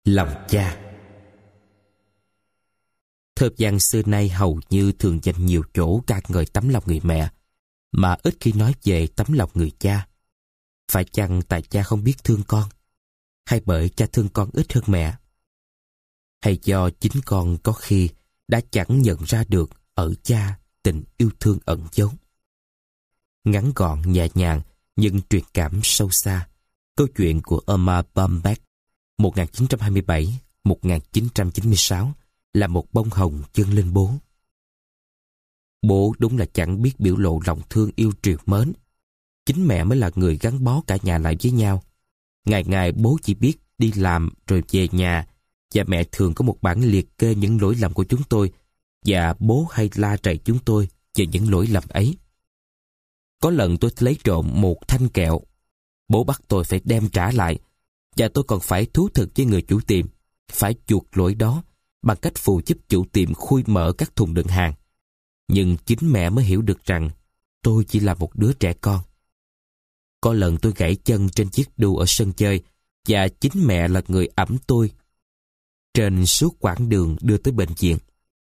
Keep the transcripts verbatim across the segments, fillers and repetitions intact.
Lòng cha. Thơ văn xưa nay hầu như thường dành nhiều chỗ ca ngợi tấm lòng người mẹ, mà ít khi nói về tấm lòng người cha. Phải chăng tại cha không biết thương con, hay bởi cha thương con ít hơn mẹ, hay do chính con có khi đã chẳng nhận ra được ở cha tình yêu thương ẩn giấu? Ngắn gọn nhẹ nhàng nhưng truyền cảm sâu xa, câu chuyện của Erma Bombeck một nghìn chín trăm hai mươi bảy đến một nghìn chín trăm chín mươi sáu là một bông hồng dâng lên bố. Bố đúng là chẳng biết biểu lộ lòng thương yêu triều mến. Chính mẹ mới là người gắn bó cả nhà lại với nhau. Ngày ngày bố chỉ biết đi làm rồi về nhà, và mẹ thường có một bản liệt kê những lỗi lầm của chúng tôi, và bố hay la rầy chúng tôi về những lỗi lầm ấy. Có lần tôi lấy trộm một thanh kẹo, bố bắt tôi phải đem trả lại, và tôi còn phải thú thực với người chủ tiệm, phải chuộc lỗi đó bằng cách phụ giúp chủ tiệm khui mở các thùng đựng hàng. Nhưng chính mẹ mới hiểu được rằng tôi chỉ là một đứa trẻ con. Có lần tôi gãy chân trên chiếc đu ở sân chơi, và chính mẹ là người ẵm tôi trên suốt quãng đường đưa tới bệnh viện.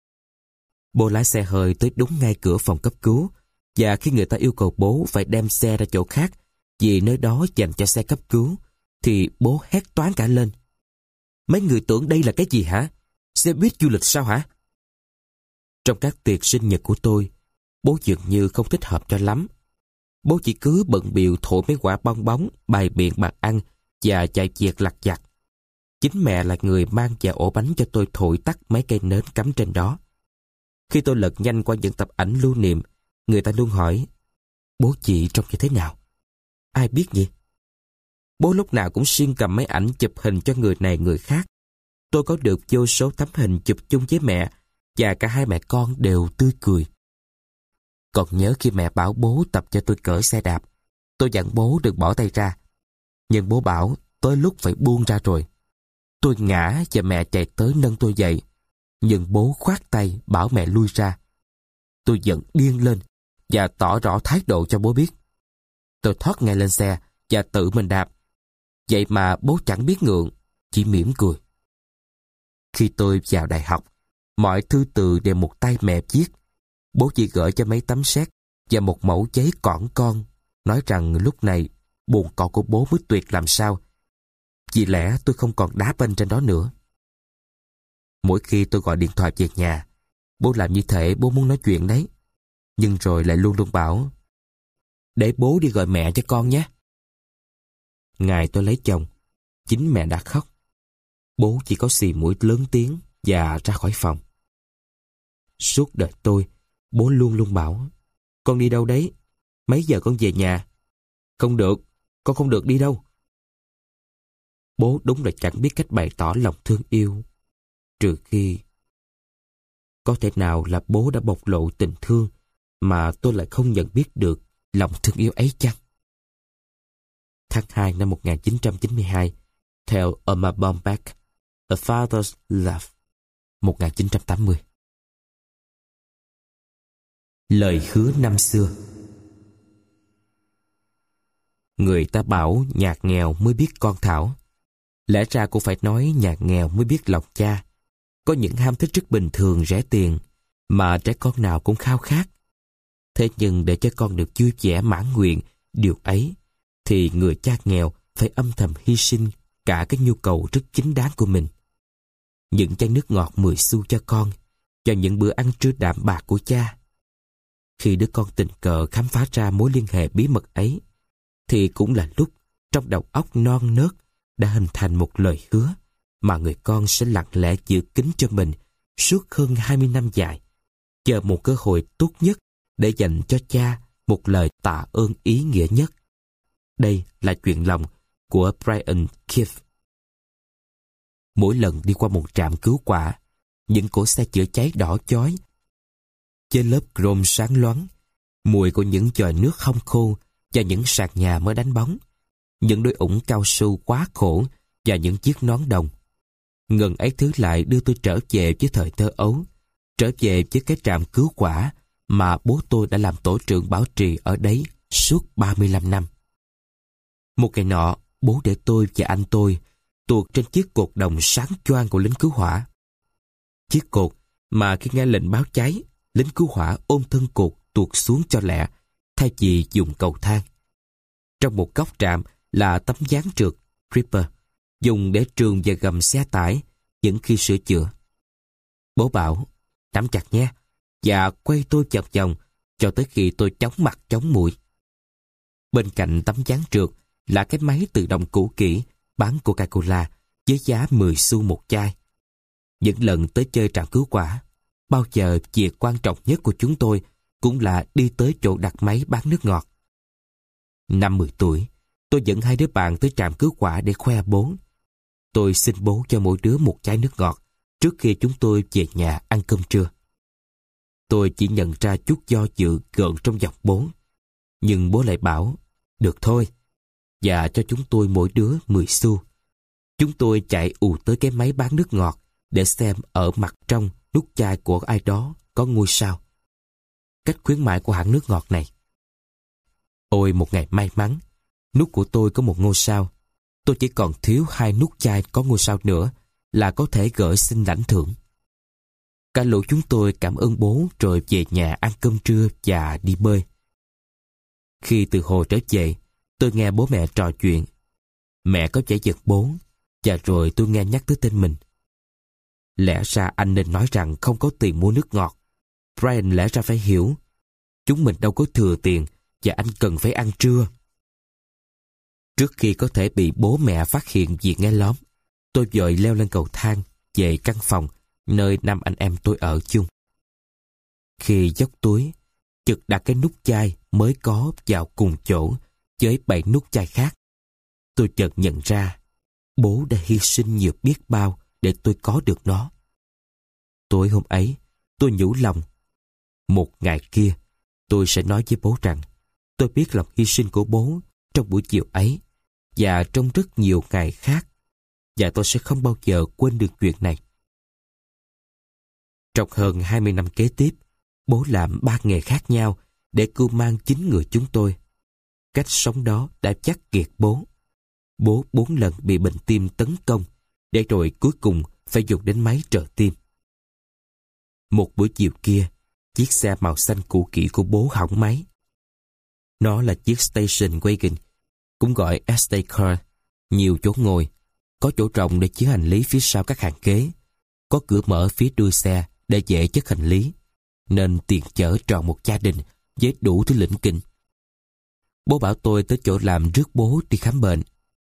Bố lái xe hơi tới đúng ngay cửa phòng cấp cứu, và khi người ta yêu cầu bố phải đem xe ra chỗ khác vì nơi đó dành cho xe cấp cứu, thì bố hét toáng cả lên: "Mấy người tưởng đây là cái gì hả? Xe buýt du lịch sao hả?" Trong các tiệc sinh nhật của tôi, bố dường như không thích hợp cho lắm. Bố chỉ cứ bận bịu thổi mấy quả bong bóng, bày biện bàn ăn và chạy việc lặt vặt. Chính mẹ là người mang vào ổ bánh cho tôi thổi tắt mấy cây nến cắm trên đó. Khi tôi lật nhanh qua những tập ảnh lưu niệm, người ta luôn hỏi: "Bố chị trông như thế nào? Ai biết nhỉ?" Bố lúc nào cũng siêng cầm mấy ảnh chụp hình cho người này người khác. Tôi có được vô số tấm hình chụp chung với mẹ, và cả hai mẹ con đều tươi cười. Còn nhớ khi mẹ bảo bố tập cho tôi cởi xe đạp, tôi dặn bố đừng bỏ tay ra. Nhưng bố bảo tới lúc phải buông ra rồi. Tôi ngã và mẹ chạy tới nâng tôi dậy, nhưng bố khoát tay bảo mẹ lui ra. Tôi giận điên lên và tỏ rõ thái độ cho bố biết. Tôi thoát ngay lên xe và tự mình đạp. Vậy mà bố chẳng biết ngượng, chỉ mỉm cười. Khi tôi vào đại học, mọi thư từ đều một tay mẹ viết. Bố chỉ gửi cho mấy tấm séc và một mẫu giấy cỏn con, nói rằng lúc này buồn cọ của bố mới tuyệt làm sao. Vì lẽ tôi không còn đá banh trên đó nữa. Mỗi khi tôi gọi điện thoại về nhà, bố làm như thể bố muốn nói chuyện đấy, nhưng rồi lại luôn luôn bảo: "Để bố đi gọi mẹ cho con nhé." Ngày tôi lấy chồng, chính mẹ đã khóc. Bố chỉ có xì mũi lớn tiếng và ra khỏi phòng. Suốt đời tôi, bố luôn luôn bảo: "Con đi đâu đấy? Mấy giờ con về nhà?" "Không được, con không được đi đâu." Bố đúng là chẳng biết cách bày tỏ lòng thương yêu, trừ khi... Có thể nào là bố đã bộc lộ tình thương mà tôi lại không nhận biết được lòng thương yêu ấy chăng? Tháng hai năm một nghìn chín trăm chín mươi hai, theo Erma Bombeck, A Father's Love, một nghìn chín trăm tám mươi. Lời hứa năm xưa. Người ta bảo nhà nghèo mới biết con thảo. Lẽ ra cũng phải nói nhà nghèo mới biết lòng cha. Có những ham thích rất bình thường, rẻ tiền, mà trẻ con nào cũng khao khát. Thế nhưng để cho con được vui vẻ mãn nguyện điều ấy, thì người cha nghèo phải âm thầm hy sinh cả cái nhu cầu rất chính đáng của mình. Những chai nước ngọt mười xu cho con, cho những bữa ăn trưa đạm bạc của cha. Khi đứa con tình cờ khám phá ra mối liên hệ bí mật ấy, thì cũng là lúc trong đầu óc non nớt đã hình thành một lời hứa mà người con sẽ lặng lẽ giữ kín cho mình suốt hơn hai mươi năm dài, chờ một cơ hội tốt nhất để dành cho cha một lời tạ ơn ý nghĩa nhất. Đây là chuyện lòng của Brian Keith. Mỗi lần đi qua một trạm cứu hỏa, những cỗ xe chữa cháy đỏ chói với lớp chrome sáng loáng, mùi của những chòi nước không khô và những sàn nhà mới đánh bóng, những đôi ủng cao su quá khổ và những chiếc nón đồng. Ngần ấy thứ lại đưa tôi trở về với thời thơ ấu, trở về với cái trạm cứu hỏa mà bố tôi đã làm tổ trưởng bảo trì ở đấy suốt ba mươi lăm năm. Một ngày nọ, bố để tôi và anh tôi tuột trên chiếc cột đồng sáng choang của lính cứu hỏa. Chiếc cột mà khi nghe lệnh báo cháy, lính cứu hỏa ôm thân cột tuột xuống cho lẹ, thay vì dùng cầu thang. Trong một góc trạm là tấm dáng trượt Ripper, dùng để trườn về gầm xe tải những khi sửa chữa. Bố bảo, nắm chặt nhé, và quay tôi vòng vòng cho tới khi tôi chóng mặt chóng mũi. Bên cạnh tấm dáng trượt là cái máy tự động cũ kỹ bán Coca-Cola với giá mười xu một chai. Những lần tới chơi trạm cứu hỏa, bao giờ việc quan trọng nhất của chúng tôi cũng là đi tới chỗ đặt máy bán nước ngọt. Năm mười tuổi, tôi dẫn hai đứa bạn tới trạm cứu hỏa để khoe bố. Tôi xin bố cho mỗi đứa một chai nước ngọt trước khi chúng tôi về nhà ăn cơm trưa. Tôi chỉ nhận ra chút do dự gợn trong giọng bố, nhưng bố lại bảo, được thôi, và cho chúng tôi mỗi đứa mười xu. Chúng tôi chạy ù tới cái máy bán nước ngọt để xem ở mặt trong nút chai của ai đó có ngôi sao. Cách khuyến mại của hãng nước ngọt này. Ôi một ngày may mắn, nút của tôi có một ngôi sao. Tôi chỉ còn thiếu hai nút chai có ngôi sao nữa là có thể gửi xin lãnh thưởng. Cả lũ chúng tôi cảm ơn bố rồi về nhà ăn cơm trưa và đi bơi. Khi từ hồ trở về, tôi nghe bố mẹ trò chuyện. Mẹ có vẻ giật bố, và rồi tôi nghe nhắc tới tên mình. Lẽ ra anh nên nói rằng không có tiền mua nước ngọt. Brian lẽ ra phải hiểu. Chúng mình đâu có thừa tiền, và anh cần phải ăn trưa. Trước khi có thể bị bố mẹ phát hiện việc nghe lóm, tôi vội leo lên cầu thang về căn phòng nơi năm anh em tôi ở chung. Khi dốc túi, chực đặt cái nút chai mới có vào cùng chỗ với bảy nút chai khác, tôi chợt nhận ra bố đã hy sinh nhiều biết bao để tôi có được nó. Tối hôm ấy, tôi nhủ lòng, một ngày kia, tôi sẽ nói với bố rằng tôi biết lòng hy sinh của bố trong buổi chiều ấy và trong rất nhiều ngày khác, và tôi sẽ không bao giờ quên được chuyện này. Trong hơn hai mươi năm kế tiếp, bố làm ba nghề khác nhau để cưu mang chính người chúng tôi. Cách sống đó đã chắc kiệt bố. Bố bốn lần bị bệnh tim tấn công, để rồi cuối cùng phải dùng đến máy trợ tim. Một buổi chiều kia, chiếc xe màu xanh cũ kỹ của bố hỏng máy. Nó là chiếc station wagon, cũng gọi estate car, nhiều chỗ ngồi, có chỗ rộng để chứa hành lý phía sau các hàng ghế, có cửa mở phía đuôi xe để dễ chất hành lý, nên tiền chở tròn một gia đình với đủ thứ lỉnh kỉnh. Bố bảo tôi tới chỗ làm rước bố đi khám bệnh.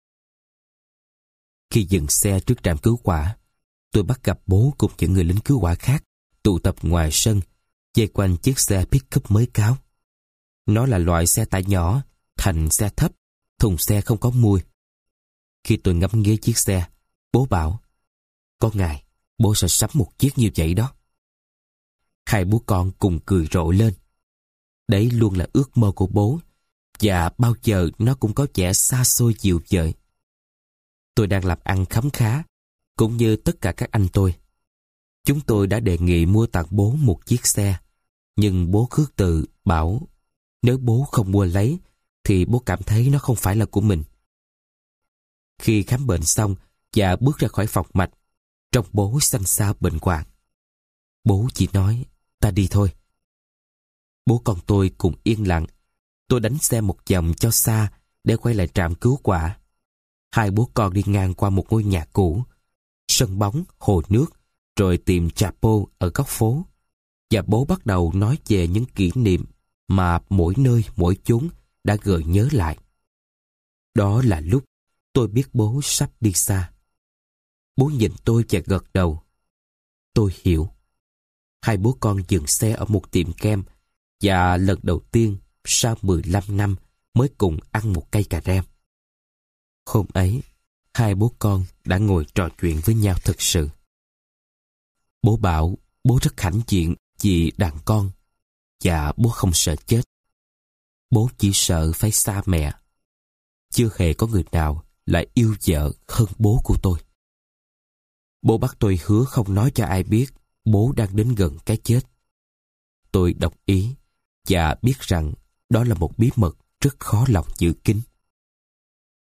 Khi dừng xe trước trạm cứu hỏa, tôi bắt gặp bố cùng những người lính cứu hỏa khác tụ tập ngoài sân, vây quanh chiếc xe pick-up mới cáo. Nó là loại xe tải nhỏ, thành xe thấp, thùng xe không có mui. Khi tôi ngắm nghía chiếc xe, bố bảo, có ngày bố sẽ sắm một chiếc như vậy đó. Hai bố con cùng cười rộ lên. Đấy luôn là ước mơ của bố, và bao giờ nó cũng có vẻ xa xôi dịu dợi. Tôi đang làm ăn khấm khá, cũng như tất cả các anh tôi. Chúng tôi đã đề nghị mua tặng bố một chiếc xe, nhưng bố khước từ bảo nếu bố không mua lấy thì bố cảm thấy nó không phải là của mình. Khi khám bệnh xong và bước ra khỏi phòng mạch, trông bố xanh xao bệnh hoạn. Bố chỉ nói, ta đi thôi. Bố con tôi cùng yên lặng. Tôi đánh xe một vòng cho xa để quay lại trạm cứu hỏa. Hai bố con đi ngang qua một ngôi nhà cũ, sân bóng, hồ nước, rồi tìm chapo ở góc phố. Và bố bắt đầu nói về những kỷ niệm mà mỗi nơi mỗi chốn đã gợi nhớ lại. Đó là lúc tôi biết bố sắp đi xa. Bố nhìn tôi và gật đầu. Tôi hiểu. Hai bố con dừng xe ở một tiệm kem, và lần đầu tiên sau mười lăm năm mới cùng ăn một cây cà rem. Hôm ấy, hai bố con đã ngồi trò chuyện với nhau thật sự. Bố bảo bố rất hãnh diện vì đàn con, và bố không sợ chết. Bố chỉ sợ phải xa mẹ. Chưa hề có người nào lại yêu vợ hơn bố của tôi. Bố bắt tôi hứa không nói cho ai biết bố đang đến gần cái chết. Tôi đồng ý và biết rằng đó là một bí mật rất khó lòng giữ kín.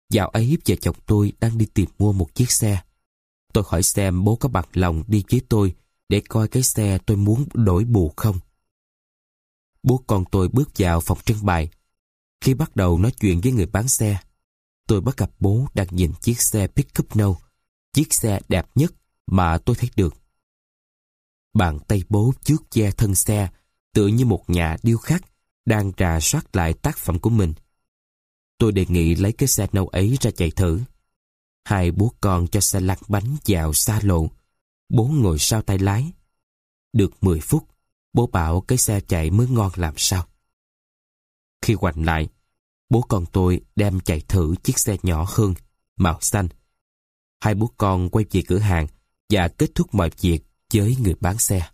Dạo ấy vợ chồng tôi đang đi tìm mua một chiếc xe. Tôi hỏi xem bố có bằng lòng đi với tôi để coi cái xe tôi muốn đổi bù không. Bố con tôi bước vào phòng trưng bày. Khi bắt đầu nói chuyện với người bán xe, tôi bắt gặp bố đang nhìn chiếc xe pickup nâu, chiếc xe đẹp nhất mà tôi thấy được. Bàn tay bố trước che thân xe, tựa như một nhà điêu khắc đang rà soát lại tác phẩm của mình. Tôi đề nghị lấy cái xe nâu ấy ra chạy thử. Hai bố con cho xe lăn bánh vào xa lộ. Bố ngồi sau tay lái. Được mười phút, bố bảo cái xe chạy mới ngon làm sao. Khi ngoảnh lại, bố con tôi đem chạy thử chiếc xe nhỏ hơn, màu xanh. Hai bố con quay về cửa hàng và kết thúc mọi việc với người bán xe.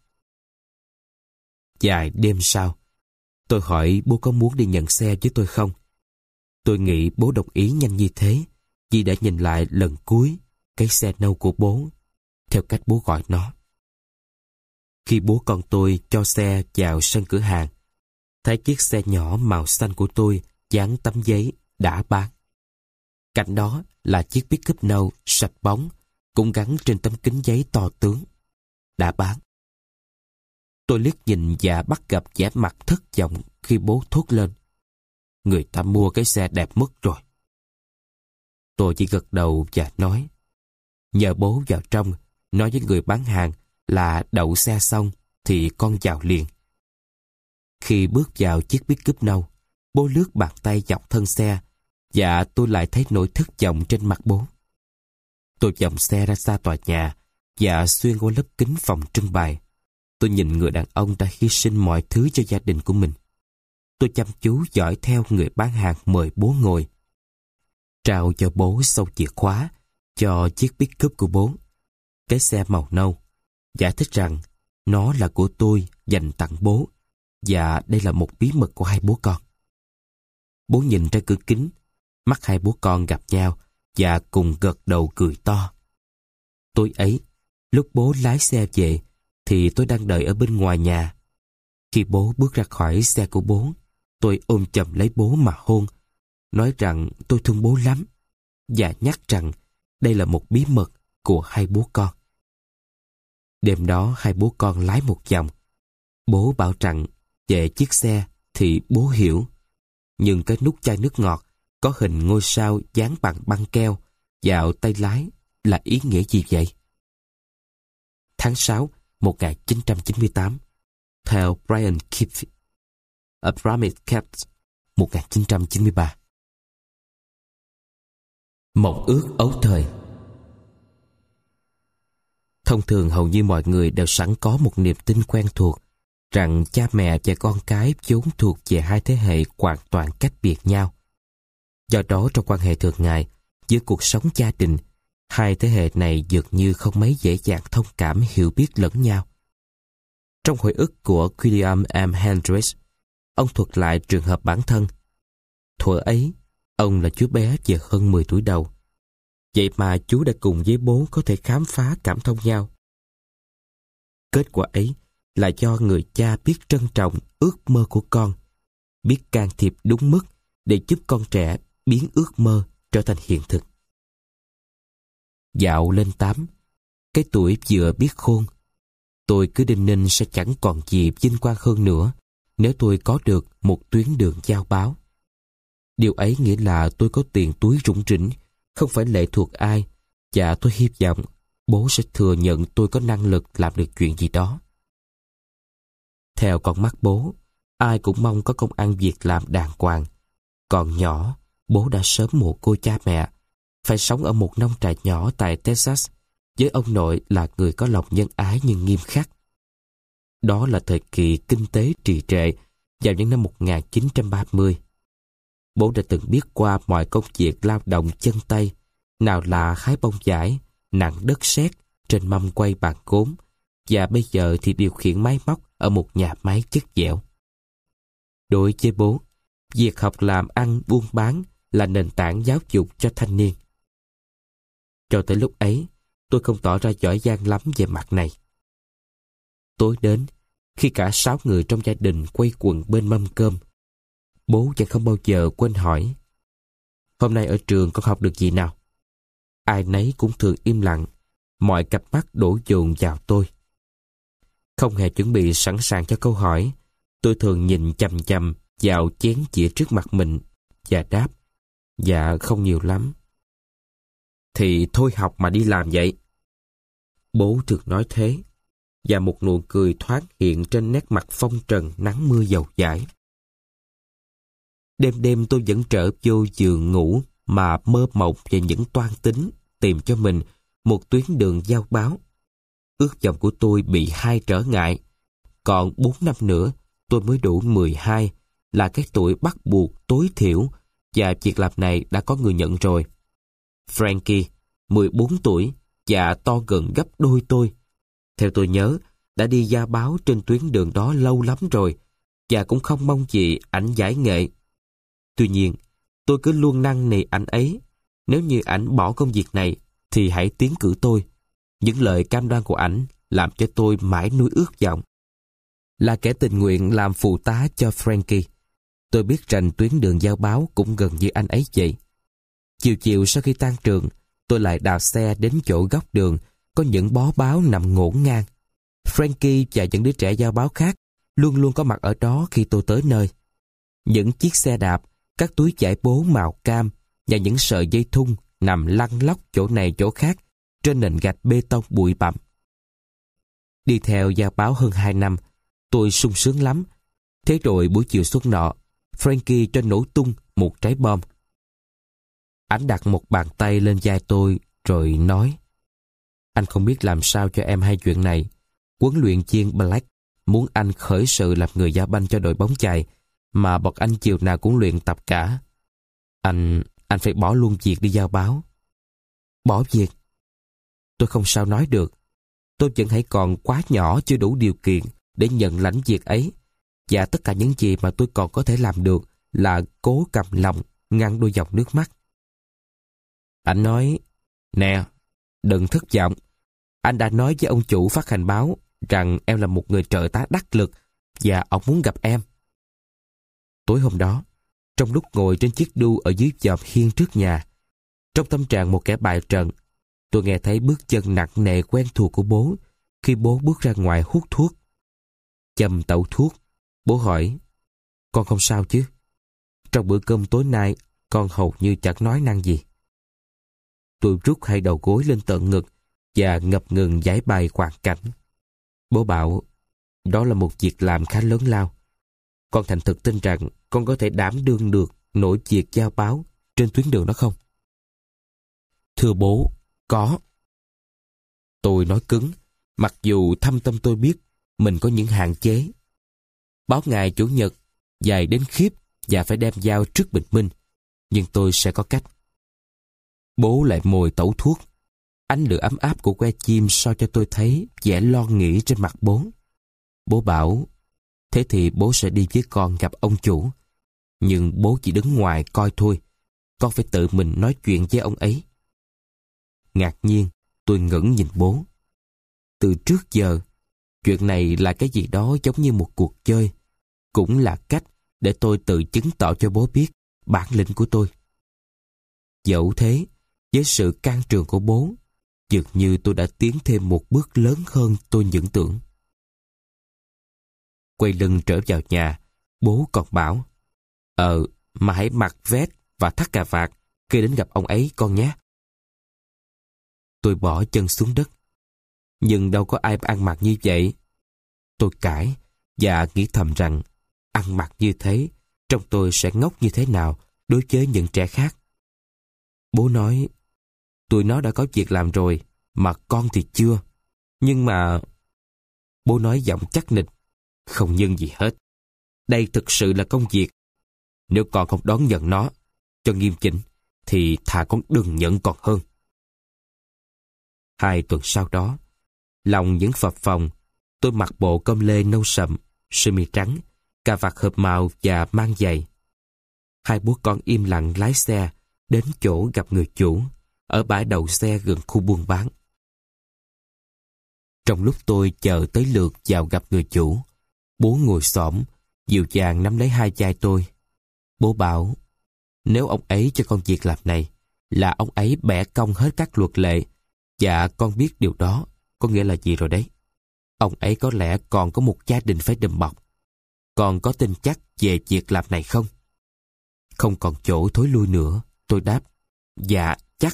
Vài đêm sau, tôi hỏi bố có muốn đi nhận xe với tôi không. Tôi nghĩ bố đồng ý nhanh như thế vì đã nhìn lại lần cuối cái xe nâu của bố, theo cách bố gọi nó. Khi bố con tôi cho xe vào sân cửa hàng, thấy chiếc xe nhỏ màu xanh của tôi dán tấm giấy đã bán. Cạnh đó là chiếc pickup nâu sạch bóng, cũng gắn trên tấm kính giấy to tướng. Đã bán. Tôi liếc nhìn và bắt gặp vẻ mặt thất vọng khi bố thốt lên: người ta mua cái xe đẹp mất rồi. Tôi chỉ gật đầu và nói: nhờ bố vào trong, nói với người bán hàng là đậu xe xong thì con vào liền. Khi bước vào chiếc pickup nâu, bố lướt bàn tay dọc thân xe và tôi lại thấy nỗi thất vọng trên mặt bố. Tôi vòng xe ra xa tòa nhà và xuyên qua lớp kính phòng trưng bày. Tôi nhìn người đàn ông đã hy sinh mọi thứ cho gia đình của mình. Tôi chăm chú dõi theo người bán hàng mời bố ngồi. Trao cho bố sâu chìa khóa cho chiếc pickup của bố, cái xe màu nâu. Giải thích rằng nó là của tôi dành tặng bố và đây là một bí mật của hai bố con. Bố nhìn ra cửa kính, mắt hai bố con gặp nhau và cùng gật đầu cười to. Tối ấy, lúc bố lái xe về thì tôi đang đợi ở bên ngoài nhà. Khi bố bước ra khỏi xe của bố, tôi ôm chầm lấy bố mà hôn, nói rằng tôi thương bố lắm và nhắc rằng đây là một bí mật của hai bố con. Đêm đó hai bố con lái một vòng. Bố bảo rằng về chiếc xe thì bố hiểu, nhưng cái nút chai nước ngọt có hình ngôi sao dán bằng băng keo vào tay lái là ý nghĩa gì vậy? Tháng sáu một nghìn chín trăm chín mươi tám, theo Brian Keefe, A Promise Kept, một nghìn chín trăm chín mươi ba. Mộng ước ấu thời. Thông thường hầu như mọi người đều sẵn có một niềm tin quen thuộc rằng cha mẹ và con cái vốn thuộc về hai thế hệ hoàn toàn cách biệt nhau. Do đó trong quan hệ thường ngày, giữa cuộc sống gia đình, hai thế hệ này dường như không mấy dễ dàng thông cảm hiểu biết lẫn nhau. Trong hồi ức của William M. Hendricks, ông thuật lại trường hợp bản thân. Thuở ấy, ông là chú bé vừa hơn mười tuổi đầu. Vậy mà chú đã cùng với bố có thể khám phá cảm thông nhau. Kết quả ấy là do người cha biết trân trọng ước mơ của con, biết can thiệp đúng mức để giúp con trẻ biến ước mơ trở thành hiện thực. Dạo lên tám, cái tuổi vừa biết khôn, tôi cứ đinh ninh sẽ chẳng còn gì vinh quang hơn nữa nếu tôi có được một tuyến đường giao báo. Điều ấy nghĩa là tôi có tiền túi rủng rỉnh, không phải lệ thuộc ai, và tôi hy vọng bố sẽ thừa nhận tôi có năng lực làm được chuyện gì đó. Theo con mắt bố, ai cũng mong có công ăn việc làm đàng hoàng. Còn nhỏ, bố đã sớm mồ côi cha mẹ, phải sống ở một nông trại nhỏ tại Texas, với ông nội là người có lòng nhân ái nhưng nghiêm khắc. Đó là thời kỳ kinh tế trì trệ vào những năm một nghìn chín trăm ba mươi. Bố đã từng biết qua mọi công việc lao động chân tay, nào là hái bông vải, nặng đất sét trên mâm quay bàn cốm, và bây giờ thì điều khiển máy móc ở một nhà máy chất dẻo. Đối với bố, việc học làm ăn buôn bán là nền tảng giáo dục cho thanh niên. Cho tới lúc ấy, tôi không tỏ ra giỏi giang lắm về mặt này. Tối đến, khi cả sáu người trong gia đình quay quần bên mâm cơm, bố vẫn không bao giờ quên hỏi: Hôm nay ở trường con học được gì nào? Ai nấy cũng thường im lặng, mọi cặp mắt đổ dồn vào tôi. Không hề chuẩn bị sẵn sàng cho câu hỏi, tôi thường nhìn chằm chằm vào chén dĩa trước mặt mình và đáp, dạ không nhiều lắm. Thì thôi học mà đi làm vậy. Bố thường nói thế, và một nụ cười thoáng hiện trên nét mặt phong trần nắng mưa dầu dãi. Đêm đêm tôi vẫn trở vô giường ngủ mà mơ mộng về những toan tính tìm cho mình một tuyến đường giao báo. Ước vọng của tôi bị hai trở ngại. Còn bốn năm nữa tôi mới đủ mười hai, là cái tuổi bắt buộc tối thiểu, và việc làm này đã có người nhận rồi. Frankie, mười bốn tuổi và to gần gấp đôi tôi. Theo tôi nhớ, đã đi giao báo trên tuyến đường đó lâu lắm rồi, và cũng không mong gì ảnh giải nghệ. Tuy nhiên, tôi cứ luôn năn nỉ ảnh ấy, nếu như ảnh bỏ công việc này, thì hãy tiến cử tôi. Những lời cam đoan của ảnh làm cho tôi mãi nuôi ước vọng. Là kẻ tình nguyện làm phụ tá cho Frankie, tôi biết rằng tuyến đường giao báo cũng gần như anh ấy vậy. Chiều chiều sau khi tan trường, tôi lại đạp xe đến chỗ góc đường có những bó báo nằm ngổn ngang. Frankie và những đứa trẻ giao báo khác luôn luôn có mặt ở đó khi tôi tới nơi. Những chiếc xe đạp, các túi vải bố màu cam và những sợi dây thun nằm lăn lóc chỗ này chỗ khác trên nền gạch bê tông bụi bặm. Đi theo giao báo hơn hai năm, tôi sung sướng lắm. Thế rồi buổi chiều xuân nọ, Frankie cho nổ tung một trái bom. Anh đặt một bàn tay lên vai tôi rồi nói, anh không biết làm sao cho em hay chuyện này. Huấn luyện viên Black muốn anh khởi sự làm người giao banh cho đội bóng chày, mà bọn anh chiều nào cũng luyện tập cả. Anh, anh phải bỏ luôn việc đi giao báo. Bỏ việc? Tôi không sao nói được. Tôi vẫn hãy còn quá nhỏ, chưa đủ điều kiện để nhận lãnh việc ấy. Và tất cả những gì mà tôi còn có thể làm được là cố cầm lòng, ngăn đôi dòng nước mắt. Anh nói, nè, đừng thất vọng. Anh đã nói với ông chủ phát hành báo rằng em là một người trợ tá đắc lực và ông muốn gặp em. Tối hôm đó, trong lúc ngồi trên chiếc đu ở dưới dòm hiên trước nhà, trong tâm trạng một kẻ bại trận, tôi nghe thấy bước chân nặng nề quen thuộc của bố khi bố bước ra ngoài hút thuốc. Châm tẩu thuốc, bố hỏi, con không sao chứ? Trong bữa cơm tối nay, con hầu như chẳng nói năng gì. Tôi rút hai đầu gối lên tận ngực và ngập ngừng giải bày hoàn cảnh. Bố bảo, đó là một việc làm khá lớn lao. Con thành thực tin rằng con có thể đảm đương được nổi việc giao báo trên tuyến đường đó không? Thưa bố, có. Tôi nói cứng, mặc dù thâm tâm tôi biết mình có những hạn chế. Báo ngày Chủ nhật dài đến khiếp và phải đem giao trước bình minh, nhưng tôi sẽ có cách. Bố lại mồi tẩu thuốc. Ánh lửa ấm áp của que chim soi cho tôi thấy vẻ lo nghĩ trên mặt bố. Bố bảo, thế thì bố sẽ đi với con gặp ông chủ. Nhưng bố chỉ đứng ngoài coi thôi. Con phải tự mình nói chuyện với ông ấy. Ngạc nhiên, tôi ngẩng nhìn bố. Từ trước giờ, chuyện này là cái gì đó giống như một cuộc chơi. Cũng là cách để tôi tự chứng tỏ cho bố biết bản lĩnh của tôi. Dẫu thế, với sự can trường của bố, dường như tôi đã tiến thêm một bước lớn hơn tôi tưởng tượng. Quay lưng trở vào nhà, bố còn bảo, Ờ, mà hãy mặc vest và thắt cà vạt khi đến gặp ông ấy con nhé. Tôi bỏ chân xuống đất. Nhưng đâu có ai ăn mặc như vậy. Tôi cãi và nghĩ thầm rằng ăn mặc như thế, trông tôi sẽ ngốc như thế nào đối với những trẻ khác. Bố nói, tụi nó đã có việc làm rồi, mà con thì chưa. Nhưng mà... Bố nói giọng chắc nịch, không nhưng gì hết. Đây thực sự là công việc. Nếu con không đón nhận nó cho nghiêm chỉnh, thì thà con đừng nhận còn hơn. Hai tuần sau đó, lòng vẫn phập phồng, tôi mặc bộ com lê nâu sậm, sơ mi trắng, cà vạt hợp màu và mang giày. Hai bố con im lặng lái xe đến chỗ gặp người chủ, ở bãi đậu xe gần khu buôn bán. Trong lúc tôi chờ tới lượt vào gặp người chủ, bố ngồi xổm, dịu dàng nắm lấy hai vai tôi. Bố bảo, Nếu ông ấy cho con việc làm này, là ông ấy bẻ cong hết các luật lệ. Dạ, con biết điều đó có nghĩa là gì rồi đấy. Ông ấy có lẽ còn có một gia đình phải đùm bọc. Con có tin chắc về việc làm này không? Không còn chỗ thối lui nữa, tôi đáp. Dạ, chắc.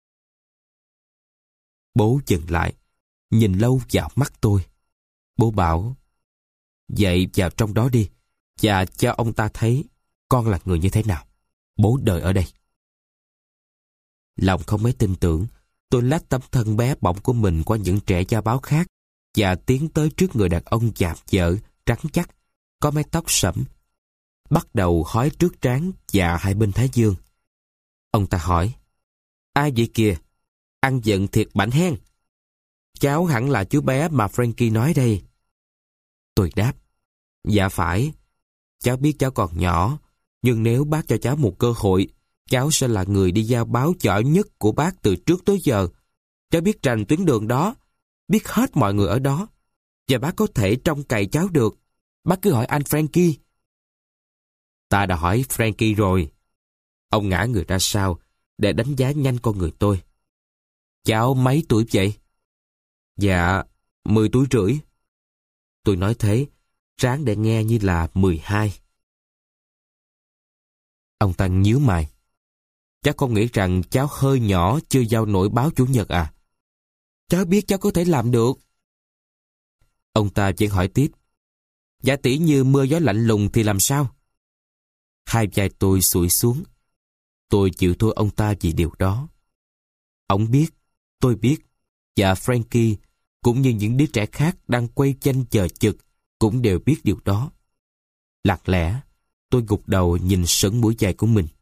Bố dừng lại, nhìn lâu vào mắt tôi. Bố bảo, vậy vào trong đó đi, và cho ông ta thấy con là người như thế nào. Bố đợi ở đây. Lòng không mấy tin tưởng, tôi lách tấm thân bé bỏng của mình qua những trẻ da báo khác và tiến tới trước người đàn ông dạp dở, trắng chắc, có mái tóc sẫm, bắt đầu hói trước trán và hai bên thái dương. Ông ta hỏi, ai vậy kìa? Ăn giận thiệt bảnh hen. Cháu hẳn là chú bé mà Frankie nói đây. Tôi đáp, dạ phải. Cháu biết cháu còn nhỏ, nhưng nếu bác cho cháu một cơ hội, cháu sẽ là người đi giao báo giỏi nhất của bác từ trước tới giờ. Cháu biết rành tuyến đường đó, biết hết mọi người ở đó, và bác có thể trông cậy cháu được. Bác cứ hỏi anh Frankie. Ta đã hỏi Frankie rồi. Ông ngã người ra sau để đánh giá nhanh con người tôi. Cháu mấy tuổi vậy? Dạ, mười tuổi rưỡi. Tôi nói thế, ráng để nghe như là mười hai. Ông ta nhíu mày. Cháu không nghĩ rằng cháu hơi nhỏ chưa giao nổi báo chủ nhật à? Cháu biết cháu có thể làm được. Ông ta vẫn hỏi tiếp. Giả tỷ như mưa gió lạnh lùng thì làm sao? Hai vai tôi xụi xuống. Tôi chịu thua ông ta vì điều đó. Ông biết, tôi biết, và Frankie cũng như những đứa trẻ khác đang quay chanh chờ chực cũng đều biết điều đó. Lặng lẽ, tôi gục đầu nhìn sững mũi dài của mình.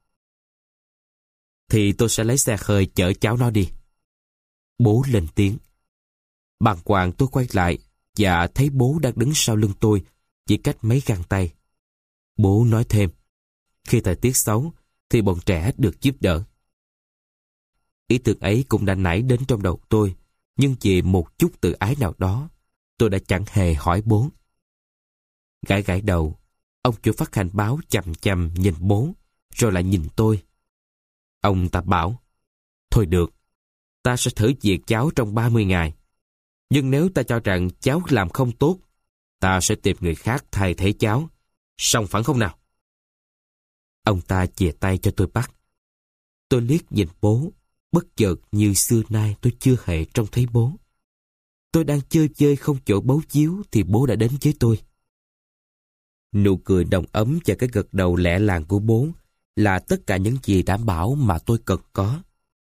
Thì tôi sẽ lấy xe hơi chở cháu nó đi. Bố lên tiếng. Bàng hoàng tôi quay lại và thấy bố đang đứng sau lưng tôi, chỉ cách mấy găng tay. Bố nói thêm, khi thời tiết xấu thì bọn trẻ được giúp đỡ. Ý tưởng ấy cũng đã nảy đến trong đầu tôi, nhưng vì một chút tự ái nào đó, tôi đã chẳng hề hỏi bố. Gãi gãi đầu, ông chủ phát hành báo chằm chằm nhìn bố, rồi lại nhìn tôi. Ông ta bảo, thôi được, ta sẽ thử việc cháu trong ba mươi ngày. Nhưng nếu ta cho rằng cháu làm không tốt, ta sẽ tìm người khác thay thế cháu. Song phẳng không nào? Ông ta chìa tay cho tôi bắt. Tôi liếc nhìn bố, bất chợt như xưa nay tôi chưa hề trông thấy bố. Tôi đang chơi chơi không chỗ bấu chiếu thì bố đã đến với tôi. Nụ cười đồng ấm và cái gật đầu lẹ làng của bố là tất cả những gì đảm bảo mà tôi cần có.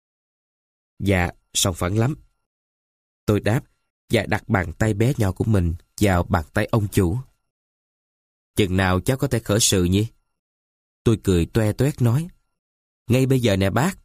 Dạ, song phẳng lắm. Tôi đáp và đặt bàn tay bé nhỏ của mình vào bàn tay ông chủ. Chừng nào cháu có thể khởi sự nhỉ? Tôi cười toe toét nói. Ngay bây giờ nè bác.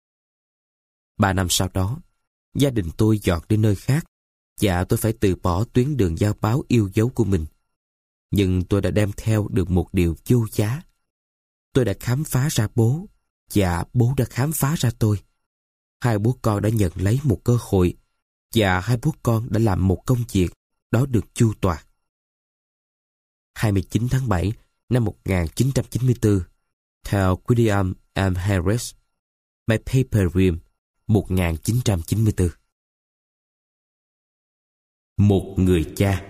Ba năm sau đó, gia đình tôi dọn đi nơi khác và tôi phải từ bỏ tuyến đường giao báo yêu dấu của mình. Nhưng tôi đã đem theo được một điều vô giá. Tôi đã khám phá ra bố và bố đã khám phá ra tôi. Hai bố con đã nhận lấy một cơ hội và hai bố con đã làm một công việc đó được chu toàn. hai mươi chín tháng bảy năm một nghìn chín trăm chín mươi tư, theo William M. Harris, My Paper Dream, một nghìn chín trăm chín mươi tư. Một người cha.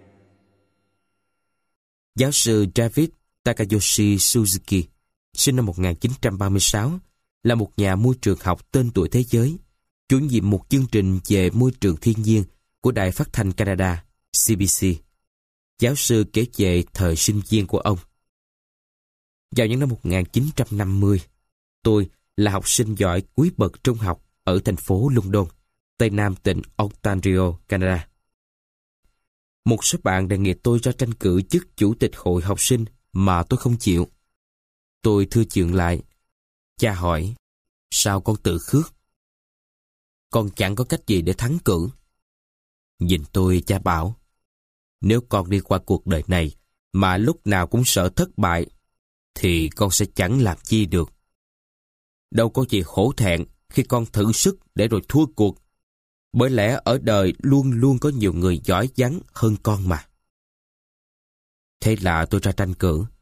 Giáo sư David Takayoshi Suzuki, sinh năm một nghìn chín trăm ba mươi sáu, là một nhà môi trường học tên tuổi thế giới, chủ nhiệm một chương trình về môi trường thiên nhiên của Đài Phát thanh Canada, C B C. Giáo sư kể về thời sinh viên của ông. Vào những năm một nghìn chín trăm năm mươi, tôi là học sinh giỏi cuối bậc trung học ở thành phố London, Tây Nam tỉnh Ontario, Canada. Một số bạn đề nghị tôi ra tranh cử chức chủ tịch hội học sinh mà tôi không chịu. Tôi thưa chượng lại. Cha hỏi, sao con tự khước? Con chẳng có cách gì để thắng cử. Nhìn tôi, cha bảo, nếu con đi qua cuộc đời này mà lúc nào cũng sợ thất bại, thì con sẽ chẳng làm chi được. Đâu có gì hổ thẹn khi con thử sức để rồi thua cuộc, bởi lẽ ở đời luôn luôn có nhiều người giỏi giắng hơn con mà. Thế là tôi ra tranh cử,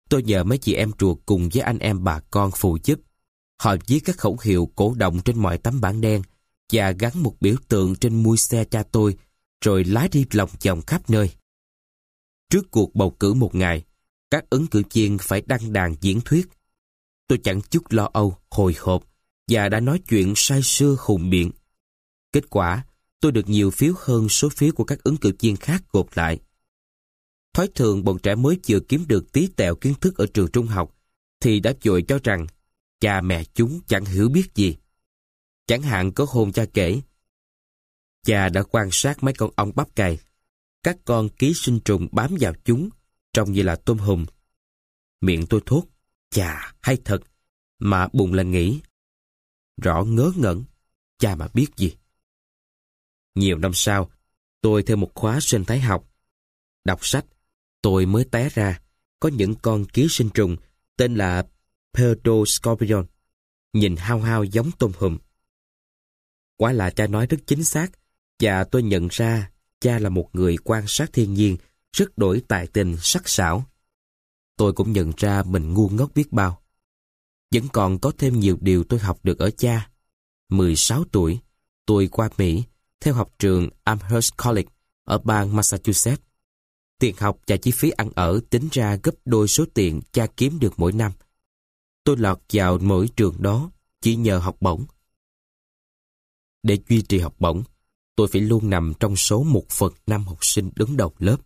Tôi nhờ mấy chị em ruột cùng với anh em bà con phụ giúp. Họ viết các khẩu hiệu cổ động trên mọi tấm bảng đen và gắn một biểu tượng trên mui xe cha tôi, rồi lái đi lòng vòng khắp nơi. Trước cuộc bầu cử một ngày, các ứng cử viên phải đăng đàn diễn thuyết. Tôi chẳng chút lo âu, hồi hộp và đã nói chuyện say sưa hùng biện. Kết quả, tôi được nhiều phiếu hơn số phiếu của các ứng cử viên khác gộp lại. Thói thường bọn trẻ mới vừa kiếm được tí tẹo kiến thức ở trường trung học thì đã vội cho rằng cha mẹ chúng chẳng hiểu biết gì. Chẳng hạn có hôm cha kể, cha đã quan sát mấy con ong bắp cày, các con ký sinh trùng bám vào chúng, trông như là tôm hùm. Miệng tôi thốt, chà, hay thật, mà bụng là nghĩ, rõ ngớ ngẩn, cha mà biết gì. Nhiều năm sau, tôi theo một khóa sinh thái học. Đọc sách, tôi mới té ra có những con ký sinh trùng tên là Pseudoscorpion, nhìn hao hao giống tôm hùm. Quả là cha nói rất chính xác, và tôi nhận ra cha là một người quan sát thiên nhiên, rất đổi tài tình, sắc sảo. Tôi cũng nhận ra mình ngu ngốc biết bao. Vẫn còn có thêm nhiều điều tôi học được ở cha. mười sáu tuổi, tôi qua Mỹ, theo học trường Amherst College ở bang Massachusetts. Tiền học và chi phí ăn ở tính ra gấp đôi số tiền cha kiếm được mỗi năm. Tôi lọt vào mỗi trường đó chỉ nhờ học bổng. Để duy trì học bổng, tôi phải luôn nằm trong số một phần năm học sinh đứng đầu lớp.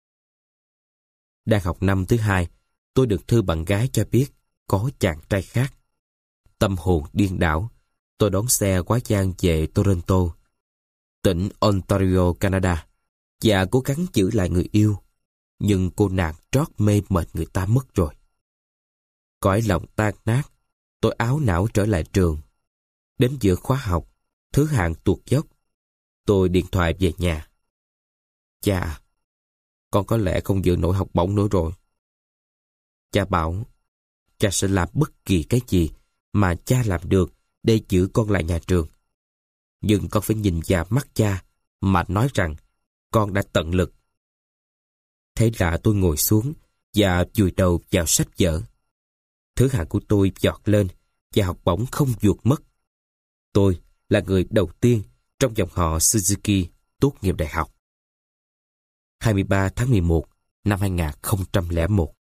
Đang học năm thứ hai, tôi được thư bạn gái cho biết có chàng trai khác. Tâm hồn điên đảo, tôi đón xe quá giang về Toronto, tỉnh Ontario, Canada, và cố gắng giữ lại người yêu. Nhưng cô nàng trót mê mệt người ta mất rồi. Cõi lòng tan nát, tôi áo não trở lại trường. Đến giữa khóa học, thứ hạng tuột dốc, tôi điện thoại về nhà. Cha, con có lẽ không giữ nổi học bổng nữa rồi. Cha bảo, cha sẽ làm bất kỳ cái gì mà cha làm được để giữ con lại nhà trường. Nhưng con phải nhìn vào mắt cha mà nói rằng con đã tận lực. Thế là tôi ngồi xuống và vùi đầu vào sách vở. Thứ hạng của tôi giọt lên và học bổng không vuột mất. Tôi là người đầu tiên trong dòng họ Suzuki tốt nghiệp đại học. hai mươi ba tháng mười một năm hai nghìn không trăm lẻ một.